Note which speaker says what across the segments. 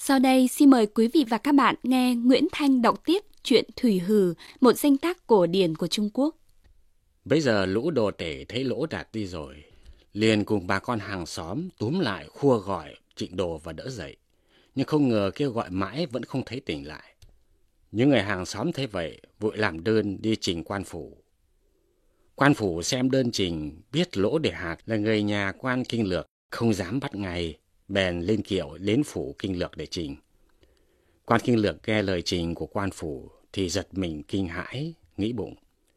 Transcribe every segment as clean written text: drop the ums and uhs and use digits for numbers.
Speaker 1: Sau đây xin mời quý vị và các bạn nghe Nguyễn Thanh đọc tiếp truyện Thủy Hử, một danh tác cổ điển của Trung Quốc.
Speaker 2: Bây giờ lũ đồ tể thấy Lỗ Đạt đi rồi, liền cùng bà con hàng xóm túm lại khua gọi Trịnh Đồ và đỡ dậy. Nhưng không ngờ kêu gọi mãi vẫn không thấy tỉnh lại. Những người hàng xóm thấy vậy, vội làm đơn đi trình quan phủ. Quan phủ xem đơn trình, biết Lỗ Đề Hạt là người nhà quan Kinh Lược, không dám bắt ngay, bèn lên kiệu đến phủ Kinh Lược để trình. Quan Kinh Lược nghe lời trình của quan phủ thì giật mình kinh hãi, nghĩ bụng: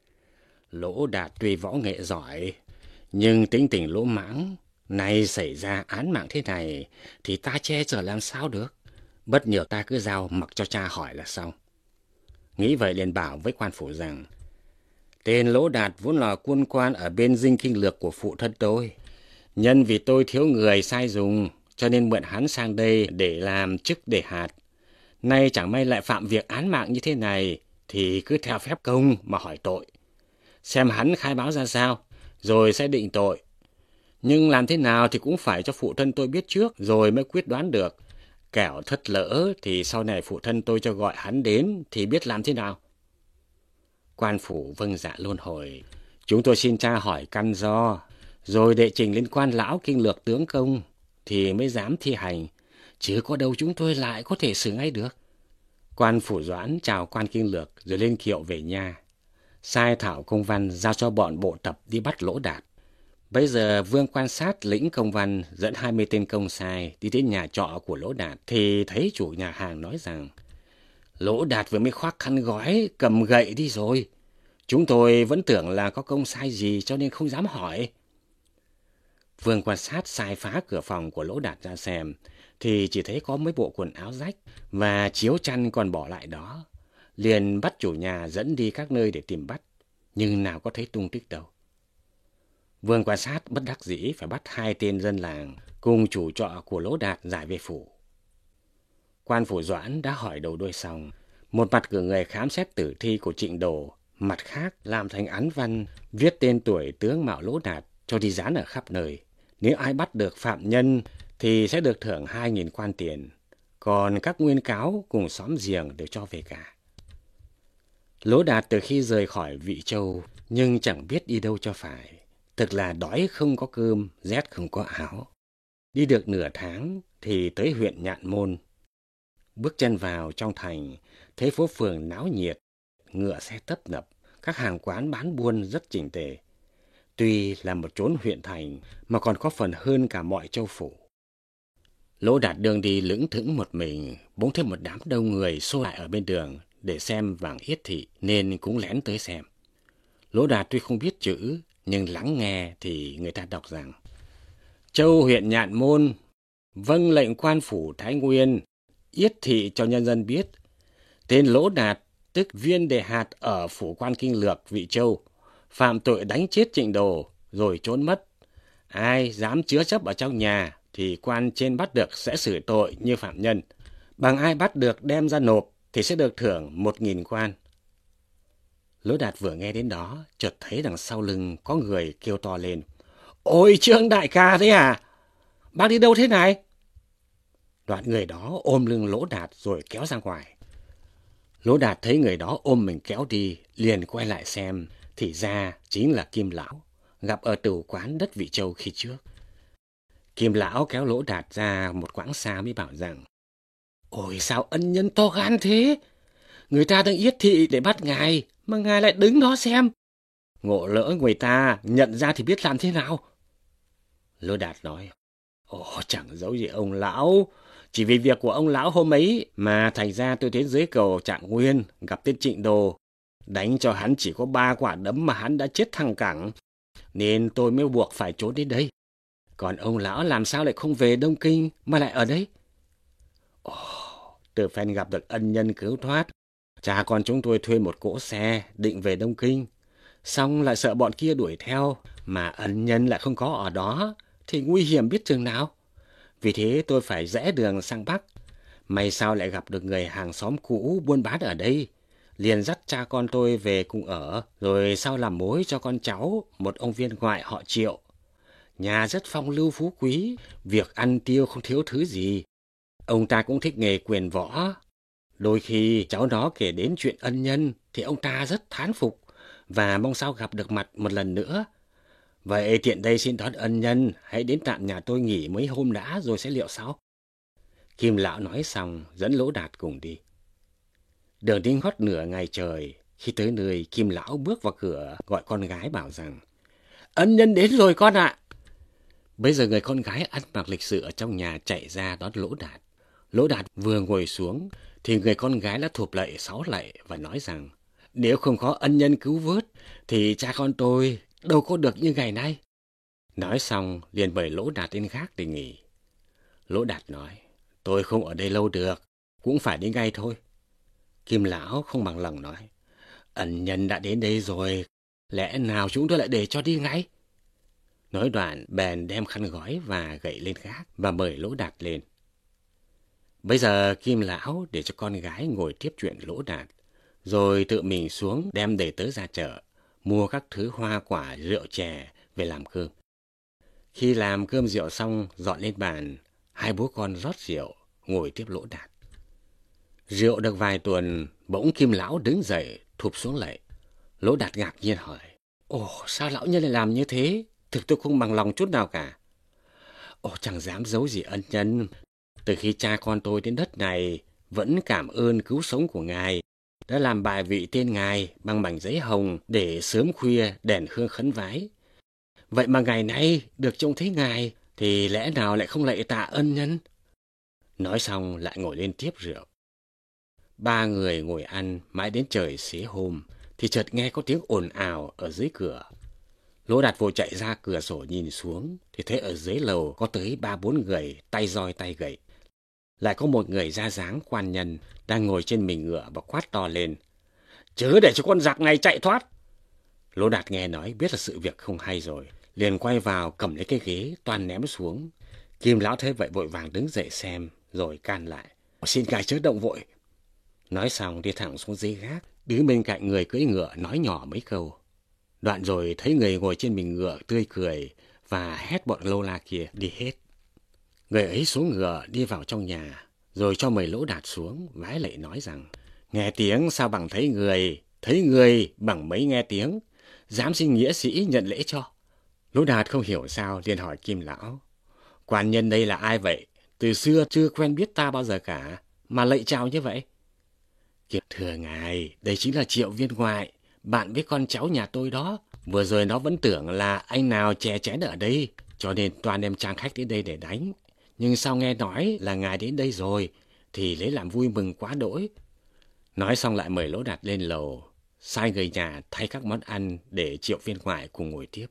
Speaker 2: Lỗ Đạt tuy võ nghệ giỏi, nhưng tính tình lỗ mãng, nay xảy ra án mạng thế này thì ta che chở làm sao được. Bất nhược ta cứ giao mặc cho cha hỏi là xong. Nghĩ vậy liền bảo với quan phủ rằng: Tên Lỗ Đạt vốn là quân quan ở bên dinh Kinh Lược của phụ thân tôi. Nhân vì tôi thiếu người sai dùng, cho nên mượn hắn sang đây để làm chức Đề Hạt. Nay chẳng may lại phạm việc án mạng như thế này, thì cứ theo phép công mà hỏi tội. Xem hắn khai báo ra sao, rồi sẽ định tội. Nhưng làm thế nào thì cũng phải cho phụ thân tôi biết trước, rồi mới quyết đoán được. Kẻo thất lỡ thì sau này phụ thân tôi cho gọi hắn đến thì biết làm thế nào. Quan phủ vâng dạ luôn hồi: Chúng tôi xin tra hỏi căn do, rồi đệ trình lên quan lão Kinh Lược tướng công thì mới dám thi hành, chứ có đâu chúng tôi lại có thể xử ngay được. Quan phủ Doãn chào quan Kinh Lược rồi lên kiệu về nhà, sai thảo công văn giao cho bọn bộ tập đi bắt Lỗ Đạt. Bây giờ Vương Quan Sát lĩnh công văn dẫn 20 tên công sai đi đến nhà trọ của Lỗ Đạt thì thấy chủ nhà hàng nói rằng: Lỗ Đạt vừa mới khoác khăn gói cầm gậy đi rồi. Chúng tôi vẫn tưởng là có công sai gì cho nên không dám hỏi. Vương Quan Sát sai phá cửa phòng của Lỗ Đạt ra xem thì chỉ thấy có mấy bộ quần áo rách và chiếu chăn còn bỏ lại đó. Liền bắt chủ nhà dẫn đi các nơi để tìm bắt, nhưng nào có thấy tung tích đâu. Vương Quan Sát bất đắc dĩ phải bắt 2 tên dân làng cùng chủ trọ của Lỗ Đạt giải về phủ. Quan phủ Doãn đã hỏi đầu đuôi xong, một mặt cử người khám xét tử thi của Trịnh Đồ, mặt khác làm thành án văn viết tên tuổi tướng mạo Lỗ Đạt cho đi dán ở khắp nơi. Nếu ai bắt được phạm nhân thì sẽ được thưởng 2.000 quan tiền, còn các nguyên cáo cùng xóm giềng đều cho về cả. Lỗ Đạt từ khi rời khỏi Vị Châu nhưng chẳng biết đi đâu cho phải. Thực là đói không có cơm, rét không có áo. Đi được nửa tháng thì tới huyện Nhạn Môn. Bước chân vào trong thành, thấy phố phường náo nhiệt, ngựa xe tấp nập, các hàng quán bán buôn rất chỉnh tề. Tuy là một chốn huyện thành mà còn có phần hơn cả mọi châu phủ. Lỗ Đạt đường đi lững thững một mình, bỗng thấy một đám đông người xô lại ở bên đường để xem vàng yết thị nên cũng lén tới xem. Lỗ Đạt tuy không biết chữ, nhưng lắng nghe thì người ta đọc rằng: Châu huyện Nhạn Môn vâng lệnh quan phủ Thái Nguyên yết thị cho nhân dân biết, tên Lỗ Đạt tức Viên Đề Hạt ở phủ quan Kinh Lược Vị Châu phạm tội đánh chết Trịnh Đồ rồi trốn mất. Ai dám chứa chấp ở trong nhà thì quan trên bắt được sẽ xử tội như phạm nhân, bằng ai bắt được đem ra nộp thì sẽ được thưởng 1.000 quan. Lỗ Đạt vừa nghe đến đó, chợt thấy đằng sau lưng có người kêu to lên: Ôi Trương đại ca đấy à? Bác đi đâu thế này? Đoạn người đó ôm lưng Lỗ Đạt rồi kéo ra ngoài. Lỗ Đạt thấy người đó ôm mình kéo đi, liền quay lại xem, thì ra chính là Kim Lão, gặp ở tử quán đất Vị Châu khi trước. Kim Lão kéo Lỗ Đạt ra một quãng xa mới bảo rằng: Ôi sao ân nhân to gan thế? Người ta đang yết thị để bắt ngài, mà ngài lại đứng đó xem. Ngộ lỡ người ta nhận ra thì biết làm thế nào? Lỗ Đạt nói: Ồ, chẳng giấu gì ông lão. Chỉ vì việc của ông lão hôm ấy mà thành ra tôi đến dưới cầu Trạng Nguyên gặp tên Trịnh Đồ. Đánh cho hắn chỉ có 3 quả đấm mà hắn đã chết thẳng cẳng, nên tôi mới buộc phải trốn đến đây. Còn ông lão làm sao lại không về Đông Kinh mà lại ở đây? Ồ, từ phen gặp được ân nhân cứu thoát, cha con chúng tôi thuê một cỗ xe định về Đông Kinh, xong lại sợ bọn kia đuổi theo, mà ân nhân lại không có ở đó thì nguy hiểm biết chừng nào. Vì thế tôi phải rẽ đường sang Bắc. May sao lại gặp được người hàng xóm cũ buôn bán ở đây, liền dắt cha con tôi về cùng ở, rồi sau làm mối cho con cháu một ông viên ngoại họ Triệu. Nhà rất phong lưu phú quý, việc ăn tiêu không thiếu thứ gì. Ông ta cũng thích nghề quyền võ. Đôi khi cháu nó kể đến chuyện ân nhân thì ông ta rất thán phục và mong sao gặp được mặt một lần nữa. Vậy tiện đây xin đón ân nhân, hãy đến tạm nhà tôi nghỉ mấy hôm đã rồi sẽ liệu sau. Kim lão nói xong dẫn Lỗ Đạt cùng đi. Đường đi ngót nửa ngày trời, khi tới nơi Kim lão bước vào cửa gọi con gái bảo rằng: Ân nhân đến rồi con ạ. Bây giờ người con gái ăn mặc lịch sự ở trong nhà chạy ra đón Lỗ Đạt. Lỗ Đạt vừa ngồi xuống thì người con gái đã thụp lạy 6 lạy và nói rằng: Nếu không có ân nhân cứu vớt thì cha con tôi đâu có được như ngày nay. Nói xong liền mời Lỗ Đạt lên gác để nghỉ. Lỗ Đạt nói: Tôi không ở đây lâu được, cũng phải đi ngay thôi. Kim lão không bằng lòng nói: Ân nhân đã đến đây rồi, lẽ nào chúng tôi lại để cho đi ngay? Nói đoạn bèn đem khăn gói và gậy lên gác và mời Lỗ Đạt lên. Bây giờ Kim lão để cho con gái ngồi tiếp chuyện Lỗ Đạt, rồi tự mình xuống đem đầy tớ ra chợ, mua các thứ hoa quả, rượu chè về làm cơm. Khi làm cơm rượu xong dọn lên bàn, hai bố con rót rượu, ngồi tiếp Lỗ Đạt. Rượu được vài tuần, bỗng Kim lão đứng dậy, thụp xuống lạy. Lỗ Đạt ngạc nhiên hỏi: Ồ, sao lão nhân lại làm như thế? Thực tôi không bằng lòng chút nào cả. Ồ, chẳng dám giấu gì ân nhân. Từ khi cha con tôi đến đất này, vẫn cảm ơn cứu sống của ngài, đã làm bài vị tên ngài bằng mảnh giấy hồng để sớm khuya đèn hương khấn vái. Vậy mà ngày nay được trông thấy ngài, thì lẽ nào lại không lạy tạ ân nhân? Nói xong lại ngồi lên tiếp rượu. Ba người ngồi ăn mãi đến trời xế hôm, thì chợt nghe có tiếng ồn ào ở dưới cửa. Lỗ Đạt vội chạy ra cửa sổ nhìn xuống, thì thấy ở dưới lầu có tới 3-4 người tay roi tay gậy. Lại có một người da dáng quan nhân đang ngồi trên mình ngựa và quát to lên: Chớ để cho con giặc này chạy thoát! Lỗ Đạt nghe nói biết là sự việc không hay rồi, liền quay vào cầm lấy cái ghế toan ném xuống. Kim lão thấy vậy vội vàng đứng dậy xem, rồi can lại: Xin ngài chớ động vội. Nói xong đi thẳng xuống dưới gác, đứng bên cạnh người cưỡi ngựa nói nhỏ mấy câu. Đoạn rồi thấy người ngồi trên mình ngựa tươi cười và hét bọn lâu la kia đi hết. Người ấy xuống ngựa đi vào trong nhà, rồi cho mời Lỗ Đạt xuống, vái lạy nói rằng: Nghe tiếng sao bằng thấy người bằng mấy nghe tiếng, dám xin nghĩa sĩ nhận lễ cho. Lỗ Đạt không hiểu sao liền hỏi Kim lão: Quan nhân đây là ai vậy? Từ xưa chưa quen biết ta bao giờ cả, mà lạy chào như vậy. Kiệt thưa ngài, đây chính là Triệu Viên Ngoại, bạn với con cháu nhà tôi đó. Vừa rồi nó vẫn tưởng là anh nào chè chén ở đây, cho nên toàn đem trang khách đến đây để đánh. Nhưng sau nghe nói là ngài đến đây rồi, thì lấy làm vui mừng quá đỗi. Nói xong lại mời Lỗ Đạt lên lầu, sai người nhà thay các món ăn để Triệu Viên Ngoại cùng ngồi tiếp.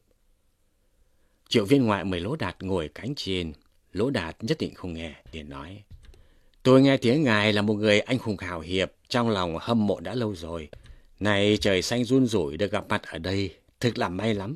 Speaker 2: Triệu Viên Ngoại mời Lỗ Đạt ngồi cánh trên. Lỗ Đạt nhất định không nghe, liền nói: Tôi nghe tiếng ngài là một người anh hùng hào hiệp, trong lòng hâm mộ đã lâu rồi. Này trời xanh run rủi được gặp mặt ở đây, thực là may lắm.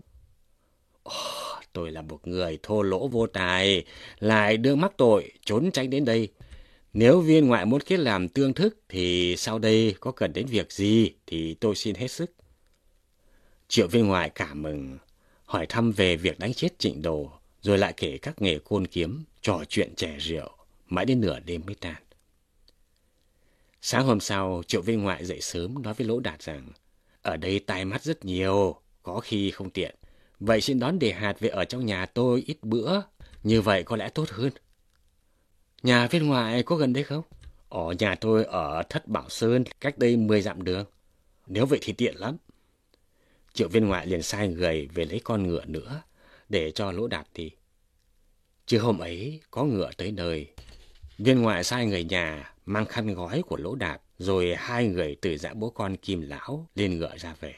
Speaker 2: Tôi là một người thô lỗ vô tài, lại đương mắc tội, trốn tránh đến đây. Nếu Viên Ngoại muốn kết làm tương thức, thì sau đây có cần đến việc gì thì tôi xin hết sức. Triệu Viên Ngoại cảm mừng, hỏi thăm về việc đánh chết Trịnh Đồ, rồi lại kể các nghề côn kiếm, trò chuyện chè rượu, mãi đến nửa đêm mới tan. Sáng hôm sau, Triệu Viên Ngoại dậy sớm nói với Lỗ Đạt rằng: Ở đây tai mắt rất nhiều, có khi không tiện. Vậy xin đón Đề Hạt về ở trong nhà tôi ít bữa, như vậy có lẽ tốt hơn. Nhà Viên Ngoại có gần đây không? Nhà tôi ở Thất Bảo Sơn, cách đây 10 dặm đường. Nếu vậy thì tiện lắm. Triệu Viên Ngoại liền sai người về lấy con ngựa nữa, để cho Lỗ Đạt đi. Trưa hôm ấy, có ngựa tới nơi. Viên Ngoại sai người nhà mang khăn gói của Lỗ Đạt, rồi hai người từ dã bố con Kim lão lên ngựa ra về.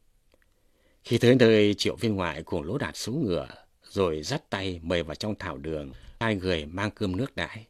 Speaker 2: Khi tới nơi, Triệu Viên Ngoại cùng Lỗ Đạt xuống ngựa, rồi dắt tay mời vào trong thảo đường, hai người mang cơm nước đãi.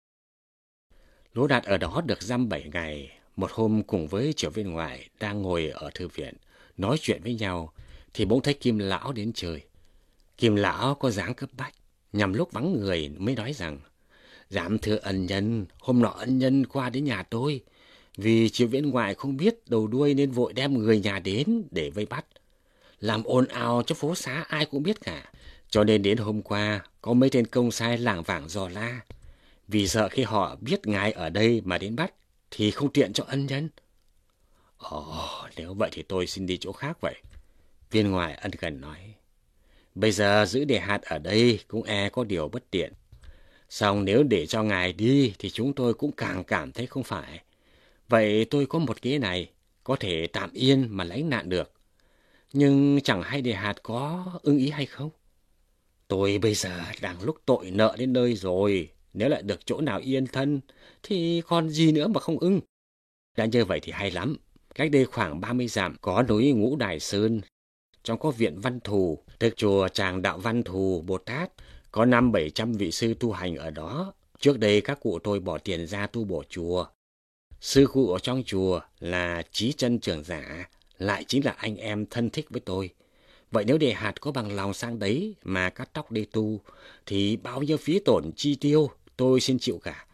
Speaker 2: Lỗ Đạt ở đó được dăm 7 ngày. Một hôm cùng với Triệu Viên Ngoại đang ngồi ở thư viện nói chuyện với nhau, thì bỗng thấy Kim lão đến chơi. Kim lão có dáng cấp bách, nhằm lúc vắng người mới nói rằng: Dám thưa ân nhân, hôm nọ ân nhân qua đến nhà tôi, vì Triệu Viên Ngoại không biết đầu đuôi nên vội đem người nhà đến để vây bắt, làm ồn ào cho phố xá ai cũng biết cả. Cho nên đến hôm qua có mấy tên công sai lảng vảng dò la. vì sợ khi họ biết ngài ở đây mà đến bắt thì không tiện cho ân nhân. Nếu vậy thì tôi xin đi chỗ khác vậy. Viên ngoại ân cần nói. Bây giờ giữ đề hạt ở đây cũng có điều bất tiện. Song nếu để cho ngài đi thì chúng tôi cũng càng cảm thấy không phải. Vậy tôi có một kế này, có thể tạm yên mà lánh nạn được. Nhưng chẳng hay đề hạt có ưng ý hay không? Tôi bây giờ đang lúc tội nợ đến nơi rồi. Nếu lại được chỗ nào yên thân thì còn gì nữa mà không ưng. Đã như vậy thì hay lắm. Cách đây khoảng 30 dặm có núi Ngũ Đài Sơn. Trong có viện Văn Thù, tức chùa Tràng Đạo Văn Thù Bồ Tát. Có 500-700 vị sư tu hành ở đó. Trước đây các cụ tôi bỏ tiền ra tu bổ chùa. Sư cụ ở trong chùa là Chí Chân Trưởng Giả, lại chính là anh em thân thích với tôi. Vậy nếu đề hạt có bằng lòng sang đấy mà cắt tóc đi tu, thì bao nhiêu phí tổn chi tiêu tôi xin chịu cả.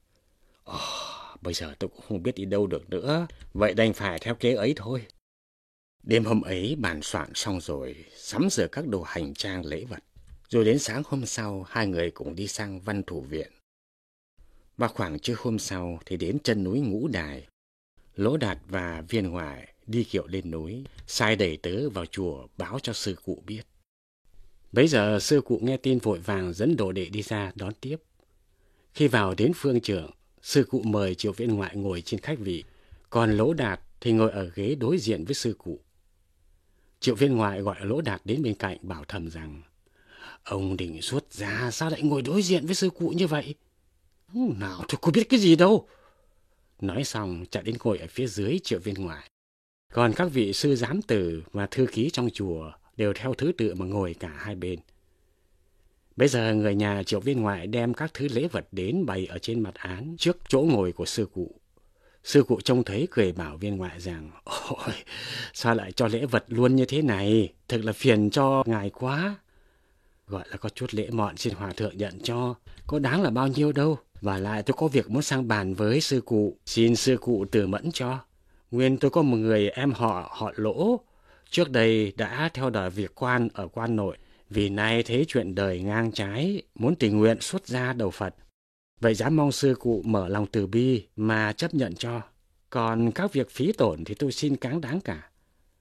Speaker 2: Bây giờ tôi cũng không biết đi đâu được nữa, vậy đành phải theo kế ấy thôi. Đêm hôm ấy bàn soạn xong rồi, sắm sửa các đồ hành trang lễ vật. Rồi đến sáng hôm sau, hai người cùng đi sang Văn Thủ Viện. Và khoảng trưa hôm sau thì đến chân núi Ngũ Đài. Lỗ Đạt và Viên ngoại đi kiệu lên núi, sai đầy tớ vào chùa báo cho sư cụ biết. Bấy giờ sư cụ nghe tin vội vàng dẫn đồ đệ đi ra đón tiếp. Khi vào đến phương trưởng, sư cụ mời Triệu Viên ngoại ngồi trên khách vị, còn Lỗ Đạt thì ngồi ở ghế đối diện với sư cụ. Triệu Viên ngoại gọi Lỗ Đạt đến bên cạnh bảo thầm rằng: Ông định xuất gia sao lại ngồi đối diện với sư cụ như vậy? Nào tôi có biết cái gì đâu. Nói xong chạy đến ngồi ở phía dưới Triệu Viên ngoại. Còn các vị sư giám tử và thư ký trong chùa đều theo thứ tự mà ngồi cả hai bên. Bây giờ người nhà Triệu Viên ngoại đem các thứ lễ vật đến bày ở trên mặt án trước chỗ ngồi của sư cụ. Sư cụ trông thấy cười bảo Viên ngoại rằng: Ôi, sao lại cho lễ vật luôn như thế này, thật là phiền cho ngài quá. Gọi là có chút lễ mọn xin hòa thượng nhận cho, có đáng là bao nhiêu đâu. Và lại tôi có việc muốn sang bàn với sư cụ, xin sư cụ từ mẫn cho. Nguyên tôi có một người em họ Lỗ, trước đây đã theo đòi việc quan ở quan nội, vì nay thấy chuyện đời ngang trái, muốn tình nguyện xuất gia đầu Phật. Vậy dám mong sư cụ mở lòng từ bi mà chấp nhận cho. Còn các việc phí tổn thì tôi xin cáng đáng cả.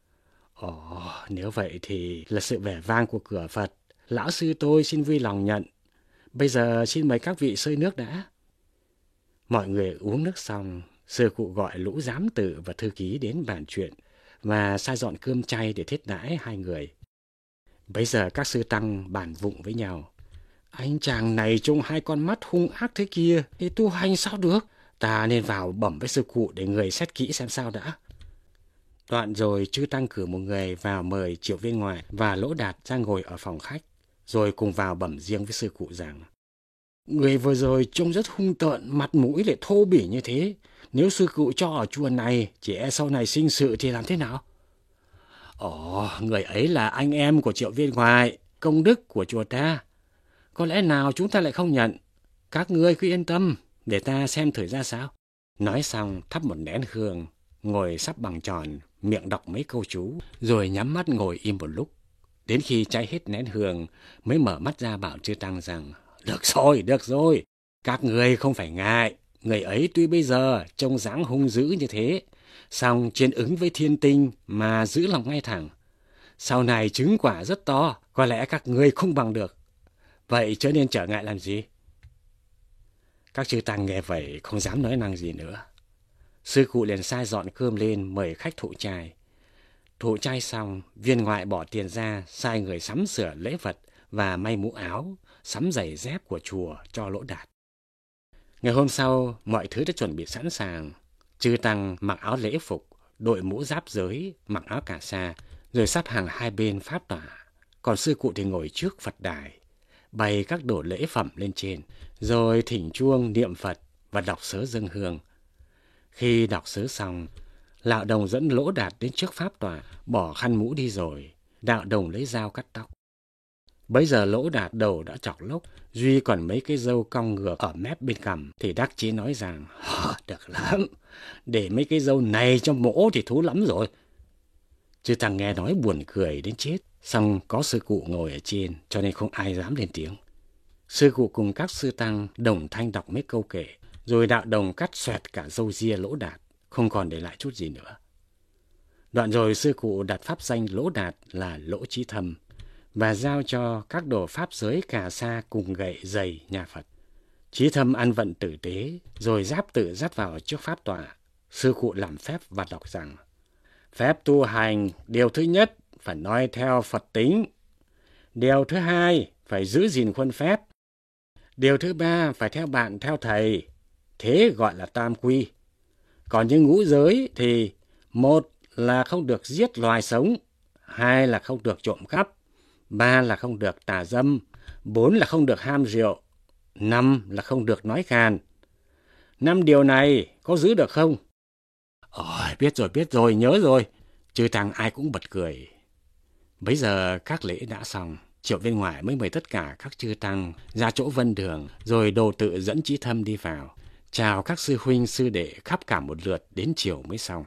Speaker 2: Nếu vậy thì là sự vẻ vang của cửa Phật. Lão sư tôi xin vui lòng nhận. Bây giờ xin mời các vị xơi nước đã. Mọi người uống nước xong, sư cụ gọi lũ giám tử và thư ký đến bàn chuyện và sai dọn cơm chay để thiết đãi hai người. Bây giờ các sư tăng bàn vụng với nhau. Anh chàng này trông hai con mắt hung ác thế kia thì tu hành sao được? Ta nên vào bẩm với sư cụ để người xét kỹ xem sao đã. Đoạn rồi chư tăng cử một người vào mời Triệu Viên ngoại và Lỗ Đạt ra ngồi ở phòng khách, rồi cùng vào bẩm riêng với sư cụ rằng: Người vừa rồi trông rất hung tợn, mặt mũi lại thô bỉ như thế. Nếu sư cụ cho ở chùa này, chỉ e sau này sinh sự thì làm thế nào? Người ấy là anh em của Triệu Viên ngoại, công đức của chùa ta. Có lẽ nào chúng ta lại không nhận? Các ngươi cứ yên tâm, để ta xem thử ra sao. Nói xong thắp một nén hương, ngồi sắp bằng tròn, miệng đọc mấy câu chú, rồi nhắm mắt ngồi im một lúc. Đến khi cháy hết nén hương, mới mở mắt ra bảo chư tăng rằng: Được rồi, các người không phải ngại. Người ấy tuy bây giờ trông dáng hung dữ như thế, song trên ứng với thiên tinh mà giữ lòng ngay thẳng. Sau này chứng quả rất to, có lẽ các người không bằng được. Vậy chớ nên trở ngại làm gì? Các chư tăng nghe vậy không dám nói năng gì nữa. Sư cụ liền sai dọn cơm lên mời khách thụ trai. Thụ trai xong, Viên ngoại bỏ tiền ra sai người sắm sửa lễ vật và may mũ áo, sắm giày dép của chùa cho Lỗ Đạt. Ngày hôm sau, mọi thứ đã chuẩn bị sẵn sàng. Chư tăng mặc áo lễ phục, đội mũ giáp giới, mặc áo cà sa, rồi sắp hàng hai bên pháp tỏa. Còn sư cụ thì ngồi trước Phật đài, bày các đồ lễ phẩm lên trên, rồi thỉnh chuông niệm Phật và đọc sớ dâng hương. Khi đọc sớ xong, Đạo Đồng dẫn Lỗ Đạt đến trước pháp tòa, bỏ khăn mũ đi rồi. Đạo Đồng lấy dao cắt tóc. Bấy giờ Lỗ Đạt đầu đã chọc lốc, duy còn mấy cái râu cong ngược ở mép bên cằm, thì đắc chí nói rằng: Được lắm, để mấy cái râu này cho mỗ thì thú lắm rồi. Chư tăng nghe nói buồn cười đến chết, xong có sư cụ ngồi ở trên cho nên không ai dám lên tiếng. Sư cụ cùng các sư tăng đồng thanh đọc mấy câu kệ, rồi đạo đồng cắt xoẹt cả râu ria Lỗ Đạt, không còn để lại chút gì nữa. Đoạn rồi sư cụ đặt pháp danh Lỗ Đạt là Lỗ Chí Thâm và giao cho các đồ pháp giới cà sa cùng gậy giày nhà Phật. Chí Thâm ăn vận tử tế, rồi giáp tự dắt vào trước pháp tọa. Sư cụ làm phép và đọc rằng: phép tu hành, điều thứ nhất phải nói theo Phật tính. Điều thứ hai phải giữ gìn khuôn phép. Điều thứ ba phải theo bạn theo thầy. Thế gọi là tam quy. Còn những ngũ giới thì: một là không được giết loài sống, hai là không được trộm cắp, ba là không được tà dâm, bốn là không được ham rượu, năm là không được nói khàn. 5 điều này có giữ được không? Biết rồi, nhớ rồi. Chư tăng ai cũng bật cười. Bấy giờ các lễ đã xong, Triệu Viên Ngoại mới mời tất cả các chư tăng ra chỗ Vân Đường, rồi đồ tự dẫn Chí Thâm đi vào, chào các sư huynh sư đệ khắp cả một lượt đến chiều mới xong.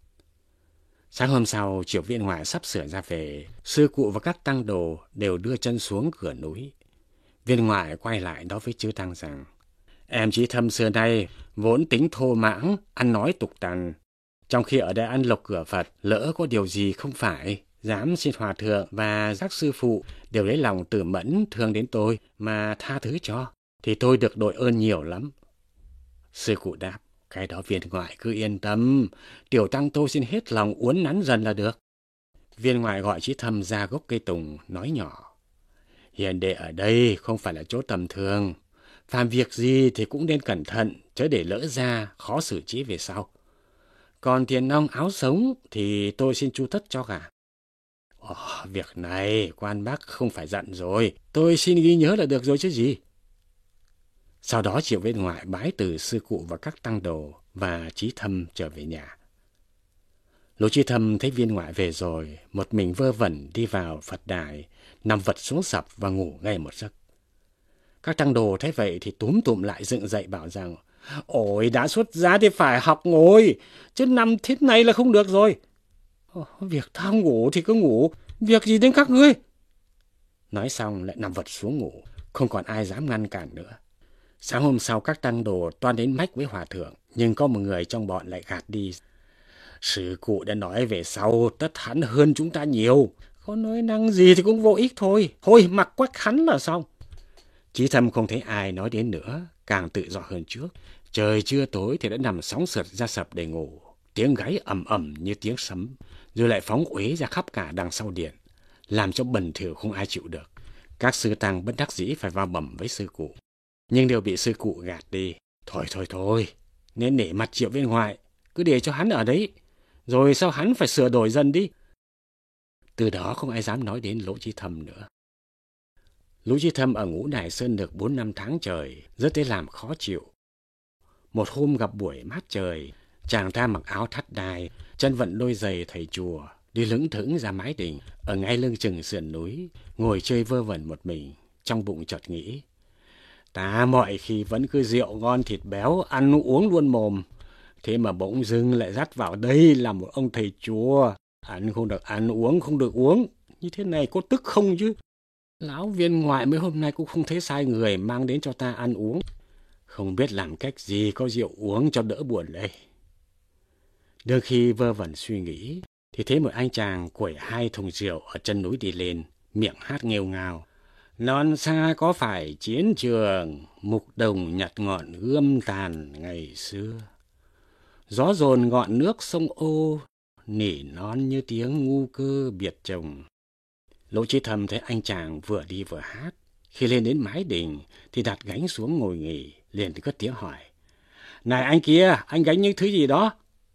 Speaker 2: Sáng hôm sau, Triệu Viên Ngoại sắp sửa ra về, sư cụ và các tăng đồ đều đưa chân xuống cửa núi. Viên Ngoại quay lại nói với chư tăng rằng: em Chí Thâm xưa nay vốn tính thô mãng, ăn nói tục tằn. Trong khi ở đây ăn lộc cửa Phật, lỡ có điều gì không phải, dám xin hòa thượng và các sư phụ đều lấy lòng từ mẫn thương đến tôi mà tha thứ cho, thì tôi được đội ơn nhiều lắm. Sư cụ đáp: cái đó Viên Ngoại cứ yên tâm, tiểu tăng tôi xin hết lòng uốn nắn dần là được. Viên Ngoại gọi Chí Thâm ra gốc cây tùng, nói nhỏ: hiền đệ ở đây không phải là chỗ tầm thường, phàm việc gì thì cũng nên cẩn thận, chớ để lỡ ra khó xử trí về sau. Còn tiền nong áo sống thì tôi xin chu tất cho cả. Việc này quan bác không phải dặn rồi, tôi xin ghi nhớ là được rồi chứ gì. Sau đó Triệu Viên Ngoại bái từ sư cụ và các tăng đồ, và Chí Thâm trở về nhà. Lỗ Chí Thâm thấy Viên Ngoại về rồi, một mình vơ vẩn đi vào Phật đài, nằm vật xuống sập và ngủ ngay một giấc. Các tăng đồ thấy vậy thì túm tụm lại dựng dậy bảo rằng: ôi, đã xuất gia thì phải học ngồi, chứ nằm thế này là không được rồi. Việc tao ngủ thì cứ ngủ, việc gì đến các ngươi? Nói xong lại nằm vật xuống ngủ, không còn ai dám ngăn cản nữa. Sáng hôm sau các tăng đồ toan đến mách với hòa thượng, nhưng có một người trong bọn lại gạt đi. Sư cụ đã nói về sau tất hắn hơn chúng ta nhiều, có nói năng gì thì cũng vô ích thôi. Thôi mặc quách hắn là xong. Chí Thâm không thấy ai nói đến nữa, càng tự do hơn trước. Trời chưa tối thì đã nằm sóng sượt ra sập để ngủ, tiếng gáy ầm ầm như tiếng sấm, rồi lại phóng uế ra khắp cả đằng sau điện, làm cho bần thỉu không ai chịu được. Các sư tăng bất đắc dĩ phải vào bẩm với sư cụ, nhưng đều bị sư cụ gạt đi. Thôi, nên nể mặt Triệu Viên Ngoại, cứ để cho hắn ở đấy, rồi sau hắn phải sửa đổi dần đi. Từ đó không ai dám nói đến Lỗ Chí Thâm nữa. Lỗ Chí Thâm ở Ngũ Đài Sơn được 4-5 tháng trời, rất thấy làm khó chịu. Một hôm gặp buổi mát trời, chàng ta mặc áo thắt đai, chân vận đôi giày thầy chùa, đi lững thững ra mái đình ở ngay lưng chừng sườn núi, ngồi chơi vơ vẩn một mình. Trong bụng chợt nghĩ: ta mọi khi vẫn cứ rượu ngon thịt béo, ăn uống luôn mồm, thế mà bỗng dưng lại dắt vào đây là một ông thầy chùa, ăn không được ăn, uống không được uống, như thế này có tức không chứ? Lão Viên Ngoại mấy hôm nay cũng không thấy sai người mang đến cho ta ăn uống, không biết làm cách gì có rượu uống cho đỡ buồn đây. Đôi khi vơ vẩn suy nghĩ thì thấy một anh chàng quẩy 2 thùng rượu ở chân núi đi lên, miệng hát nghêu ngao: non xa có phải chiến trường, mục đồng nhặt ngọn gươm tàn ngày xưa. Gió dồn ngọn nước sông Ô, nỉ non như tiếng ngu cơ biệt chồng. Lỗ Chí Thâm thấy anh chàng vừa đi vừa hát. Khi lên đến mái đình thì đặt gánh xuống ngồi nghỉ, liền cất tiếng hỏi: này anh kia, anh gánh những thứ gì đó?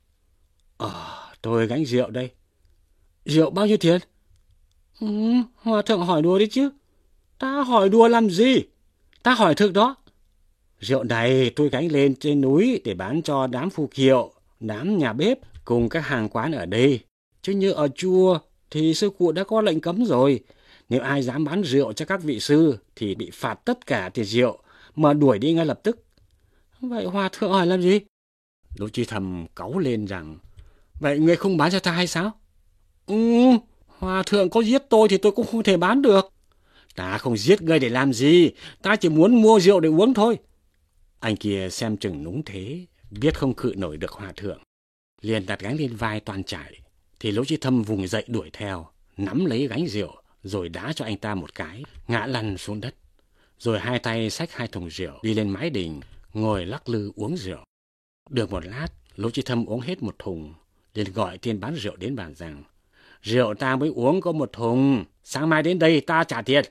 Speaker 2: Tôi gánh rượu đây. Rượu bao nhiêu tiền? Hòa thượng hỏi đùa đấy chứ. Ta hỏi đùa làm gì? Ta hỏi thực đó. Rượu này tôi gánh lên trên núi để bán cho đám phu kiệu, đám nhà bếp cùng các hàng quán ở đây. Chứ như ở chùa thì sư cụ đã có lệnh cấm rồi. Nếu ai dám bán rượu cho các vị sư thì bị phạt tất cả tiền rượu mà đuổi đi ngay lập tức. Vậy hòa thượng hỏi làm gì? Lỗ Chí Thâm cáu lên rằng: vậy ngươi không bán cho ta hay sao? Hòa thượng có giết tôi thì tôi cũng không thể bán được. Ta không giết ngươi để làm gì, ta chỉ muốn mua rượu để uống thôi. Anh kia xem chừng núng thế, biết không cự nổi được hòa thượng, liền đặt gánh lên vai toàn chạy. Thì Lỗ Chí Thâm vùng dậy đuổi theo, nắm lấy gánh rượu, rồi đá cho anh ta một cái, ngã lăn xuống đất. Rồi hai tay xách 2 thùng rượu đi lên mái đình, ngồi lắc lư uống rượu. Được một lát, Lỗ Chí Thâm uống hết 1 thùng, liền gọi tên bán rượu đến bàn rằng: rượu ta mới uống có 1 thùng, sáng mai đến đây ta trả tiền.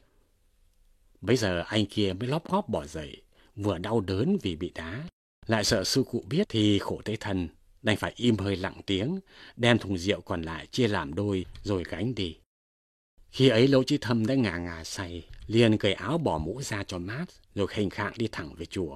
Speaker 2: Bấy giờ anh kia mới lóp ngóp bỏ dậy, vừa đau đớn vì bị đá, lại sợ sư cụ biết thì khổ tới thân, đành phải im hơi lặng tiếng, đem thùng rượu còn lại chia làm đôi rồi gánh đi. Khi ấy Lỗ Chí Thâm đã ngà ngà say, liền cởi áo bỏ mũ ra cho mát, rồi khệnh khạng đi thẳng về chùa.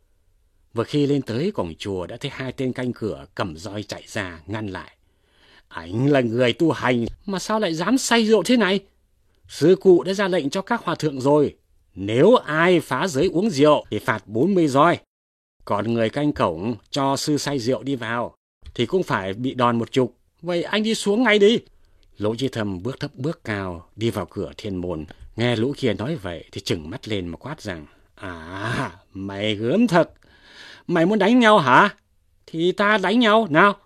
Speaker 2: Vừa khi lên tới cổng chùa đã thấy 2 tên canh cửa cầm roi chạy ra ngăn lại. Anh là người tu hành mà sao lại dám say rượu thế này? Sư cụ đã ra lệnh cho các hòa thượng rồi, nếu ai phá giới uống rượu thì phạt 40 roi. Còn người canh cổng cho sư say rượu đi vào thì cũng phải bị đòn 10. Vậy anh đi xuống ngay đi. Lỗ Chí Thâm bước thấp bước cao đi vào cửa thiên môn. Nghe lũ kia nói vậy thì trừng mắt lên mà quát rằng: À, mày gớm thật. Mày muốn đánh nhau hả? Thì ta đánh nhau nào.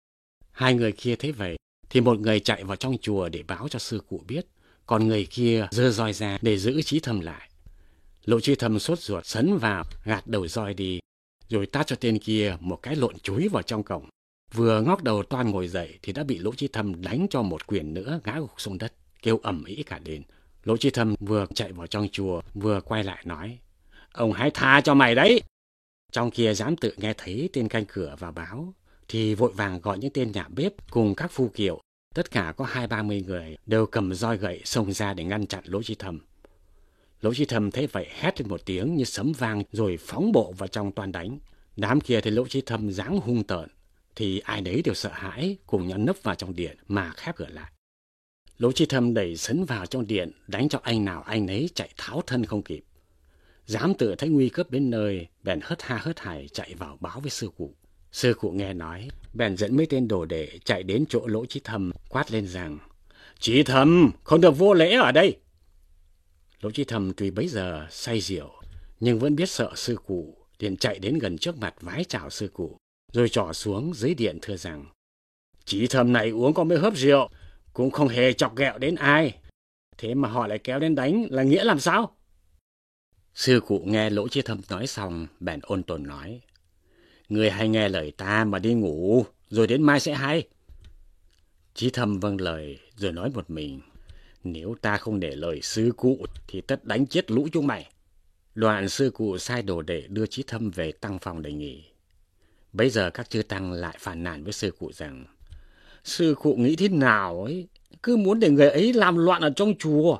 Speaker 2: 2 người kia thấy vậy thì một người chạy vào trong chùa để báo cho sư cụ biết, còn người kia giơ roi ra để giữ Chí Thâm lại. Lỗ Chí Thâm sốt ruột sấn vào gạt đầu roi đi, rồi tát cho tên kia một cái lộn chúi vào trong cổng. Vừa ngóc đầu toan ngồi dậy thì đã bị Lỗ Chí Thâm đánh cho một quyền nữa ngã gục xuống đất, kêu ầm ĩ cả đền. Lỗ Chí Thâm vừa chạy vào trong chùa vừa quay lại nói: Ông hãy tha cho mày đấy. Trong kia giám tự nghe thấy tên canh cửa vào báo thì vội vàng gọi những tên nhà bếp cùng các phu kiệu, tất cả có 20-30 người đều cầm roi gậy xông ra để ngăn chặn Lỗ Chí Thâm. Lỗ Chí Thâm thấy vậy hét lên một tiếng như sấm vang rồi phóng bộ vào trong toan đánh. Đám kia thấy Lỗ Chí Thâm dáng hung tợn thì ai nấy đều sợ hãi, cùng nhau nấp vào trong điện mà khép cửa lại. Lỗ Chí Thâm đẩy sấn vào trong điện, đánh cho anh nào anh nấy chạy tháo thân không kịp. Giám tự thấy nguy cấp đến nơi, bèn hớt ha hớt hải chạy vào báo với sư cụ. Sư cụ nghe nói, bèn dẫn mấy tên đồ đệ chạy đến chỗ Lỗ Chí Thâm, quát lên rằng: Chí Thâm, không được vô lễ ở đây. Lỗ Chí Thâm tuy bấy giờ say rượu, nhưng vẫn biết sợ sư cụ, liền chạy đến gần trước mặt vái chào sư cụ, rồi trỏ xuống dưới điện thưa rằng: Chí Thâm này uống có mấy hớp rượu, cũng không hề chọc ghẹo đến ai, thế mà họ lại kéo đến đánh là nghĩa làm sao? Sư cụ nghe Lỗ Chí Thâm nói xong, bèn ôn tồn nói: Người hãy nghe lời ta mà đi ngủ, rồi đến mai sẽ hay. Chí Thâm vâng lời, rồi nói một mình: Nếu ta không để lời sư cụ thì tất đánh chết lũ chúng mày. Đoạn sư cụ sai đồ đệ đưa Chí Thâm về tăng phòng để nghỉ. Bấy giờ các chư tăng lại phàn nàn với sư cụ rằng: Sư cụ nghĩ thế nào ấy, cứ muốn để người ấy làm loạn ở trong chùa.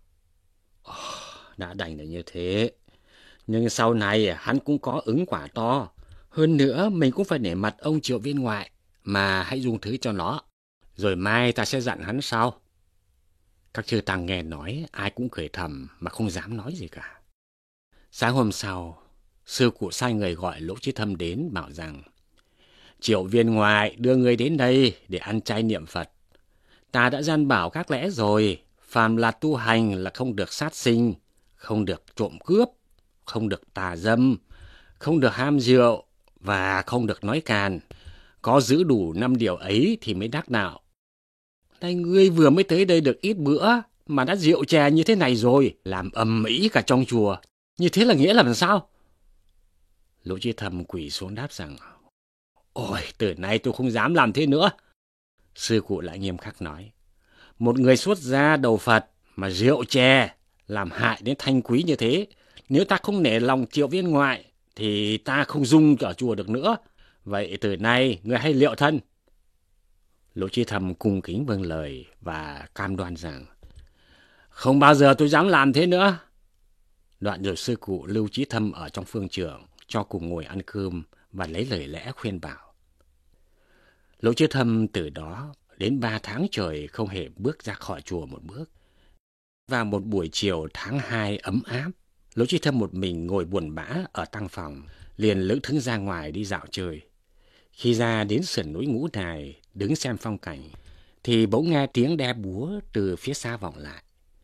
Speaker 2: Đã đành là như thế, nhưng sau này hắn cũng có ứng quả to. Hơn nữa mình cũng phải nể mặt ông Triệu Viên Ngoại, mà hãy dung thứ cho nó, rồi mai ta sẽ dặn hắn sau. Các chư tăng nghe nói ai cũng cười thầm mà không dám nói gì cả. Sáng hôm sau, sư cụ sai người gọi Lỗ Chí Thâm đến bảo rằng: Triệu Viên Ngoại đưa người đến đây để ăn chay niệm Phật. Ta đã gian bảo các lẽ rồi, phàm là tu hành là không được sát sinh, không được trộm cướp, không được tà dâm, không được ham rượu và không được nói càn. Có giữ đủ 5 điều ấy thì mới đắc đạo. Đây ngươi vừa mới tới đây được ít bữa mà đã rượu chè như thế này rồi, làm ầm ĩ cả trong chùa. Như thế là nghĩa làm sao? Lỗ Chí Thâm quỳ xuống đáp rằng: Ôi, từ nay tôi không dám làm thế nữa. Sư cụ lại nghiêm khắc nói: Một người xuất gia đầu Phật mà rượu chè làm hại đến thanh quý như thế, nếu ta không nể lòng Triệu Viên Ngoại thì ta không dung ở chùa được nữa. Vậy từ nay người hãy liệu thân. Lỗ Chí Thâm cung kính vâng lời và cam đoan rằng: Không bao giờ tôi dám làm thế nữa. Đoạn rồi sư cụ lưu Chí Thâm ở trong phương trường, cho cùng ngồi ăn cơm và lấy lời lẽ khuyên bảo. Lỗ Chí Thâm từ đó đến 3 tháng trời không hề bước ra khỏi chùa một bước. Vào một buổi chiều tháng 2 ấm áp, Lỗ Chí Thâm một mình ngồi buồn bã ở tăng phòng, liền lững thững ra ngoài đi dạo chơi. Khi ra đến sườn núi Ngũ Đài đứng xem phong cảnh, thì bỗng nghe tiếng đe búa từ phía xa vọng lại.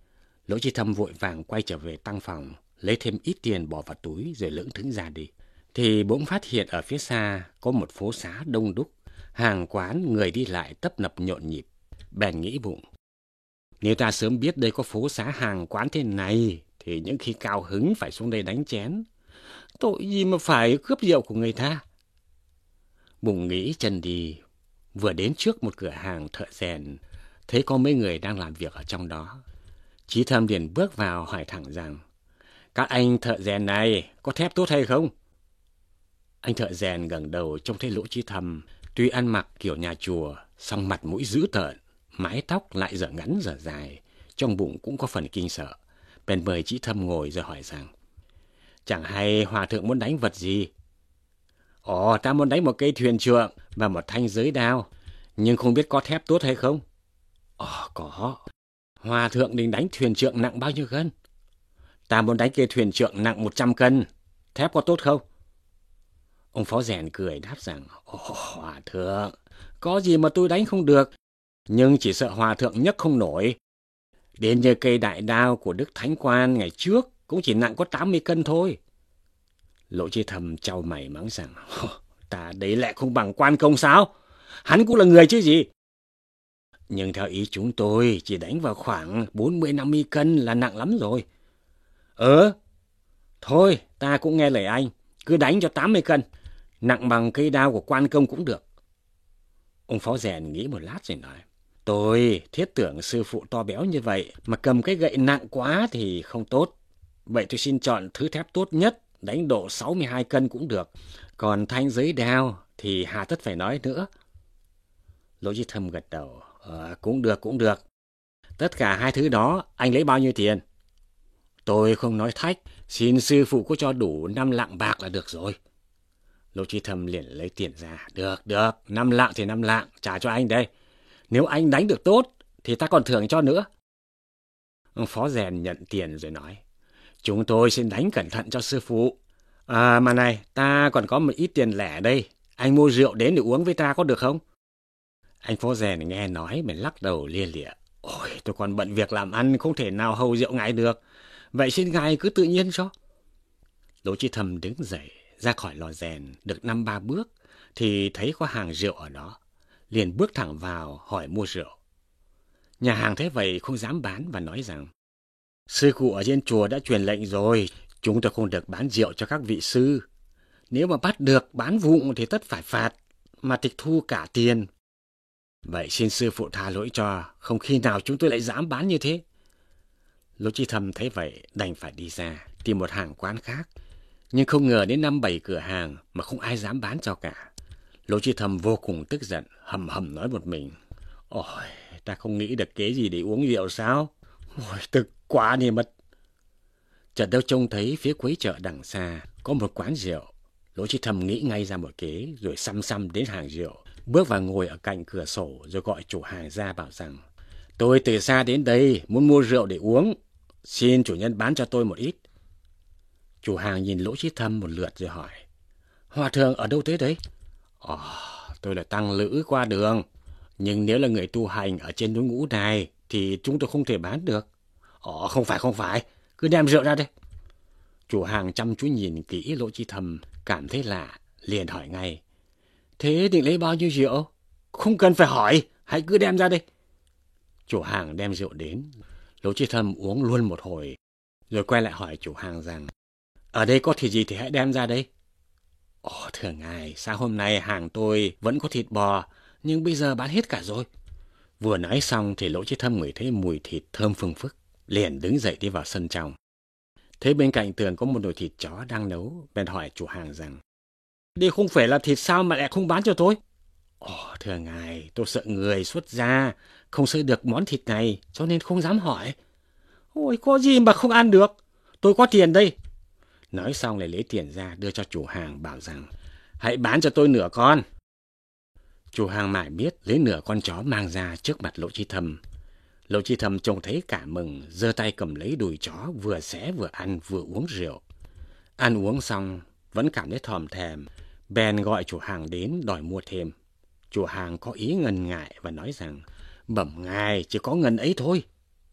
Speaker 2: Lỗ Chí Thâm vội vàng quay trở về tăng phòng, lấy thêm ít tiền bỏ vào túi rồi lững thững ra đi. Thì bỗng phát hiện ở phía xa có một phố xá đông đúc, hàng quán người đi lại tấp nập nhộn nhịp. Bèn nghĩ bụng, nếu ta sớm biết đây có phố xá hàng quán thế này thì những khi cao hứng phải xuống đây đánh chén. Tội gì mà phải cướp rượu của người ta. Bụng nghĩ chân đi, vừa đến trước một cửa hàng thợ rèn, thấy có mấy người đang làm việc ở trong đó. Chí Thâm liền bước vào hỏi thẳng rằng, các anh thợ rèn này có thép tốt hay không? Anh thợ rèn ngẩng đầu trông thấy Lỗ Chí Thâm, tuy ăn mặc kiểu nhà chùa, song mặt mũi dữ tợn, mái tóc lại giờ ngắn giờ dài, trong bụng cũng có phần kinh sợ. Bèn mời Chí Thâm ngồi rồi hỏi rằng, chẳng hay hòa thượng muốn đánh vật gì? Ồ, ta muốn đánh một cây thuyền trượng và một thanh giới đao, nhưng không biết có thép tốt hay không? Ồ, có. Hòa thượng định đánh thuyền trượng nặng bao nhiêu cân? Ta muốn đánh cây thuyền trượng nặng 100 cân, thép có tốt không? Ông phó rèn cười đáp rằng, ồ, hòa thượng, có gì mà tôi đánh không được, nhưng chỉ sợ hòa thượng nhấc không nổi. Đến như cây đại đao của Đức Thánh Quan ngày trước cũng chỉ nặng có 80 cân thôi. Lỗ Chí Thâm chau mày mắng rằng, ta đấy lại không bằng Quan Công sao? Hắn cũng là người chứ gì. Nhưng theo ý chúng tôi, chỉ đánh vào khoảng 40-50 cân là nặng lắm rồi. Thôi, ta cũng nghe lời anh, cứ đánh cho 80 cân, nặng bằng cây đao của Quan Công cũng được. Ông phó rèn nghĩ một lát rồi nói, tôi thiết tưởng sư phụ to béo như vậy mà cầm cái gậy nặng quá thì không tốt. Vậy tôi xin chọn thứ thép tốt nhất, đánh độ 62 cân cũng được. Còn thanh giới đao thì hà tất phải nói nữa. Lỗ Chí Thâm gật đầu, cũng được. Tất cả hai thứ đó anh lấy bao nhiêu tiền? Tôi không nói thách, xin sư phụ có cho đủ 5 lạng bạc là được rồi. Lỗ Chí Thâm liền lấy tiền ra. Được, 5 lạng thì 5 lạng, trả cho anh đây. Nếu anh đánh được tốt thì ta còn thưởng cho nữa. Ông phó rèn nhận tiền rồi nói, chúng tôi xin đánh cẩn thận cho sư phụ. Mà này, ta còn có một ít tiền lẻ đây, anh mua rượu đến để uống với ta có được không? Anh phó rèn nghe nói mà lắc đầu lia lịa. Ôi, tôi còn bận việc làm ăn, không thể nào hầu rượu ngài được. Vậy xin ngài cứ tự nhiên cho. Lỗ Chí Thâm đứng dậy, ra khỏi lò rèn, được 5-3 bước, thì thấy có hàng rượu ở đó. Liền bước thẳng vào, hỏi mua rượu. Nhà hàng thấy vậy không dám bán và nói rằng, sư cụ ở trên chùa đã truyền lệnh rồi, chúng tôi không được bán rượu cho các vị sư. Nếu mà bắt được bán vụng thì tất phải phạt, mà tịch thu cả tiền. Vậy xin sư phụ tha lỗi cho, không khi nào chúng tôi lại dám bán như thế. Lỗ Chí Thâm thấy vậy đành phải đi ra, tìm một hàng quán khác. Nhưng không ngờ đến 5-7 cửa hàng mà không ai dám bán cho cả. Lỗ Chí Thâm vô cùng tức giận, hầm nói một mình. Ôi, ta không nghĩ được kế gì để uống rượu sao? Ôi, tức quá đi mất. Chợt đâu trông thấy phía cuối chợ đằng xa có một quán rượu. Lỗ Chí Thâm nghĩ ngay ra một kế rồi xăm đến hàng rượu, bước vào ngồi ở cạnh cửa sổ rồi gọi chủ hàng ra bảo rằng, tôi từ xa đến đây muốn mua rượu để uống, xin chủ nhân bán cho tôi một ít. Chủ hàng nhìn Lỗ Chí Thâm một lượt rồi hỏi, hòa thượng ở đâu tới đấy? Tôi là tăng lữ qua đường, nhưng nếu là người tu hành ở trên núi Ngũ này thì chúng tôi không thể bán được. Không phải, cứ đem rượu ra đây. Chủ hàng chăm chú nhìn kỹ Lỗ Chí Thâm, cảm thấy lạ, liền hỏi ngay, thế định lấy bao nhiêu rượu? Không cần phải hỏi, hãy cứ đem ra đây. Chủ hàng đem rượu đến, Lỗ Chí Thâm uống luôn một hồi, rồi quay lại hỏi chủ hàng rằng, ở đây có thịt gì thì hãy đem ra đây. Thưa ngài, sao hôm nay hàng tôi vẫn có thịt bò, nhưng bây giờ bán hết cả rồi. Vừa nói xong thì Lỗ Chí Thâm ngửi thấy mùi thịt thơm phừng phức, liền đứng dậy đi vào sân trong. Thấy bên cạnh tường có một nồi thịt chó đang nấu, bèn hỏi chủ hàng rằng, đây không phải là thịt sao mà lại không bán cho tôi? Thưa ngài, tôi sợ người xuất gia khôngซื้được món thịt này, cho nên không dám hỏi. Ôi, có gì mà không ăn được, tôi có tiền đây. Nói xong lại lấy tiền ra đưa cho chủ hàng bảo rằng, hãy bán cho tôi nửa con. Chủ hàng mải biết lấy nửa con chó mang ra trước mặt Lỗ Chí Thâm. Lỗ Chí Thâm trông thấy cả mừng, giơ tay cầm lấy đùi chó, vừa xé vừa ăn vừa uống rượu. Ăn uống xong vẫn cảm thấy thòm thèm, bèn gọi chủ hàng đến đòi mua thêm. Chủ hàng có ý ngần ngại và nói rằng, bẩm ngài chỉ có ngần ấy thôi.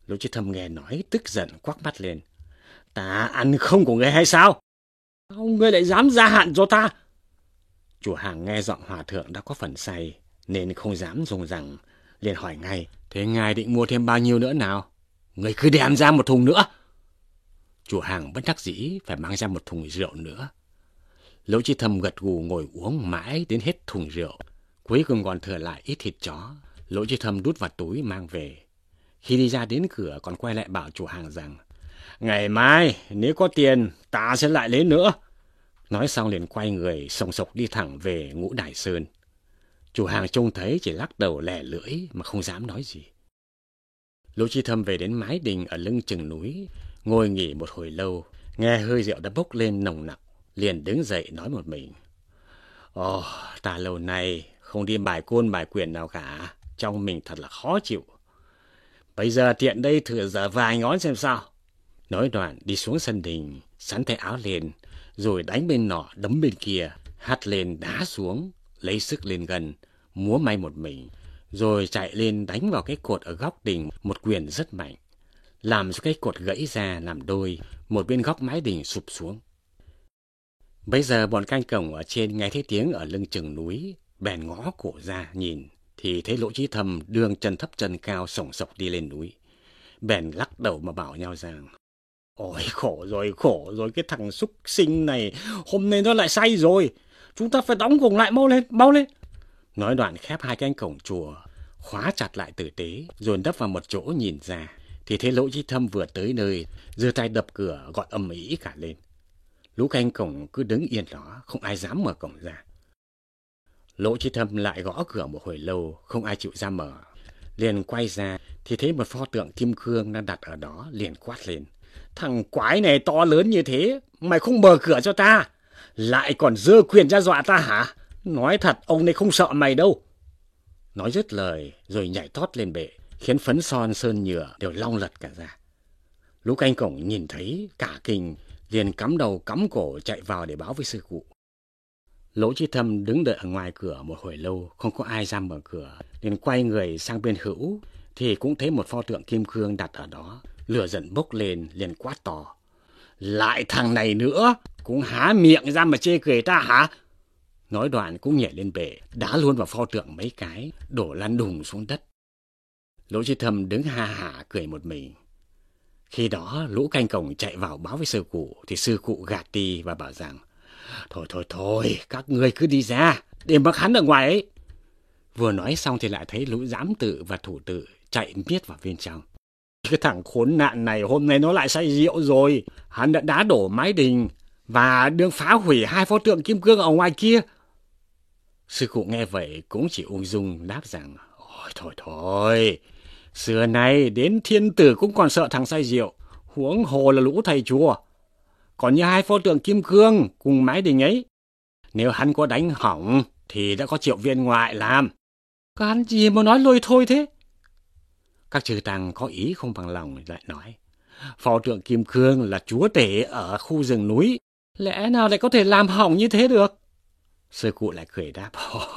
Speaker 2: Lỗ Chí Thâm nghe nói tức giận quắc mắt lên. Ta ăn không của ngươi hay sao? Sao ngươi lại dám gia hạn cho ta? Chủ hàng nghe giọng hòa thượng đã có phần say nên không dám dùng rằng, liền hỏi ngay. Thế ngài định mua thêm bao nhiêu nữa nào? Ngươi cứ đem ra một thùng nữa. Chủ hàng bất đắc dĩ phải mang ra một thùng rượu nữa. Lỗ Chí Thâm gật gù ngồi uống mãi đến hết thùng rượu. Cuối cùng còn thừa lại ít thịt chó. Lỗ Chí Thâm đút vào túi mang về. Khi đi ra đến cửa còn quay lại bảo chủ hàng rằng, ngày mai nếu có tiền ta sẽ lại lấy nữa. Nói xong liền quay người sồng sộc đi thẳng về Ngũ Đài Sơn. Chủ hàng trông thấy chỉ lắc đầu lè lưỡi mà không dám nói gì. Lỗ Chí Thâm về đến mái đình ở lưng chừng núi, ngồi nghỉ một hồi lâu, nghe hơi rượu đã bốc lên nồng nặc, liền đứng dậy nói một mình. Ồ, ta lâu nay không đi bài côn bài quyền nào cả, trong mình thật là khó chịu. Bây giờ tiện đây thử dở vài ngón xem sao. Nói đoạn đi xuống sân đình, sắn tay áo lên, rồi đánh bên nọ đấm bên kia, hất lên đá xuống, lấy sức lên gần, múa may một mình, rồi chạy lên đánh vào cái cột ở góc đình một quyền rất mạnh, làm cho cái cột gãy ra làm đôi, một bên góc mái đình sụp xuống. Bây giờ bọn canh cổng ở trên nghe thấy tiếng ở lưng chừng núi, bèn ngó cổ ra nhìn, thì thấy Lỗ Chí Thâm đường chân thấp chân cao sổng sộc đi lên núi. Bèn lắc đầu mà bảo nhau rằng, ôi khổ rồi, cái thằng súc sinh này, hôm nay nó lại say rồi, chúng ta phải đóng cổng lại, mau lên. Nói đoạn khép hai cánh cổng chùa, khóa chặt lại tử tế, rồi đắp vào một chỗ nhìn ra, thì thấy Lỗ Chí Thâm vừa tới nơi, giơ tay đập cửa gọi ầm ĩ cả lên. Lũ canh cổng cứ đứng yên đó, không ai dám mở cổng ra. Lỗ Chí Thâm lại gõ cửa một hồi lâu, không ai chịu ra mở. Liền quay ra thì thấy một pho tượng kim cương đang đặt ở đó, liền quát lên. Thằng quái này to lớn như thế, mày không mở cửa cho ta, lại còn giơ quyền ra dọa ta hả? Nói thật, ông này không sợ mày đâu. Nói dứt lời rồi nhảy tót lên bệ, khiến phấn son sơn nhựa đều long lật cả ra. Lũ canh cổng nhìn thấy cả kinh, liền cắm đầu cắm cổ chạy vào để báo với sư cụ. Lỗ Chí Thâm đứng đợi ở ngoài cửa một hồi lâu, không có ai ra mở cửa, liền quay người sang bên hữu, thì cũng thấy một pho tượng kim cương đặt ở đó. Lửa giận bốc lên, liền quát to. Lại thằng này nữa, cũng há miệng ra mà chê cười ta hả? Nói đoạn cũng nhảy lên bệ, đá luôn vào pho tượng mấy cái, đổ lăn đùng xuống đất. Lỗ Chí Thâm đứng ha hả cười một mình. Khi đó lũ canh cổng chạy vào báo với sư cụ, thì sư cụ gạt đi và bảo rằng, Thôi, các ngươi cứ đi ra, để mặc hắn ở ngoài ấy. Vừa nói xong thì lại thấy lũ giám tự và thủ tự chạy miết vào bên trong. Cái thằng khốn nạn này hôm nay nó lại say rượu rồi, hắn đã đá đổ mái đình và đương phá hủy hai pho tượng kim cương ở ngoài kia. Sư cụ nghe vậy cũng chỉ ung dung đáp rằng, ôi thôi, xưa nay đến thiên tử cũng còn sợ thằng say rượu, huống hồ là lũ thầy chùa. Còn như hai pho tượng kim cương cùng mái đình ấy, nếu hắn có đánh hỏng thì đã có triệu viên ngoại làm. Có hắn gì mà nói lôi thôi thế? Các chư tăng có ý không bằng lòng lại nói, pho tượng kim cương là chúa tể ở khu rừng núi, lẽ nào lại có thể làm hỏng như thế được? Sư cụ lại cười đáp,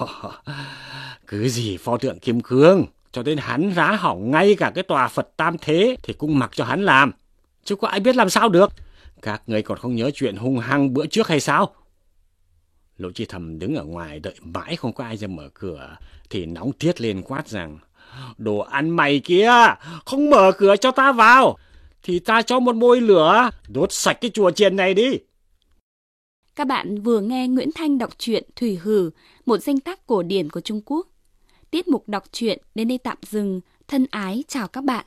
Speaker 2: cứ gì pho tượng kim cương, cho đến hắn rá hỏng ngay cả cái tòa Phật Tam Thế thì cũng mặc cho hắn làm, chứ có ai biết làm sao được. Các người còn không nhớ chuyện hung hăng bữa trước hay sao? Lỗ Chí Thâm đứng ở ngoài đợi mãi không có ai ra mở cửa, thì nóng tiết lên quát rằng, đồ ăn mày kia, không mở cửa cho ta vào, thì ta cho một môi lửa đốt sạch cái chùa chiền này đi.
Speaker 1: Các bạn vừa nghe Nguyễn Thanh đọc truyện Thủy Hử, một danh tác cổ điển của Trung Quốc. Tiết mục đọc truyện đến đây tạm dừng. Thân ái chào các bạn.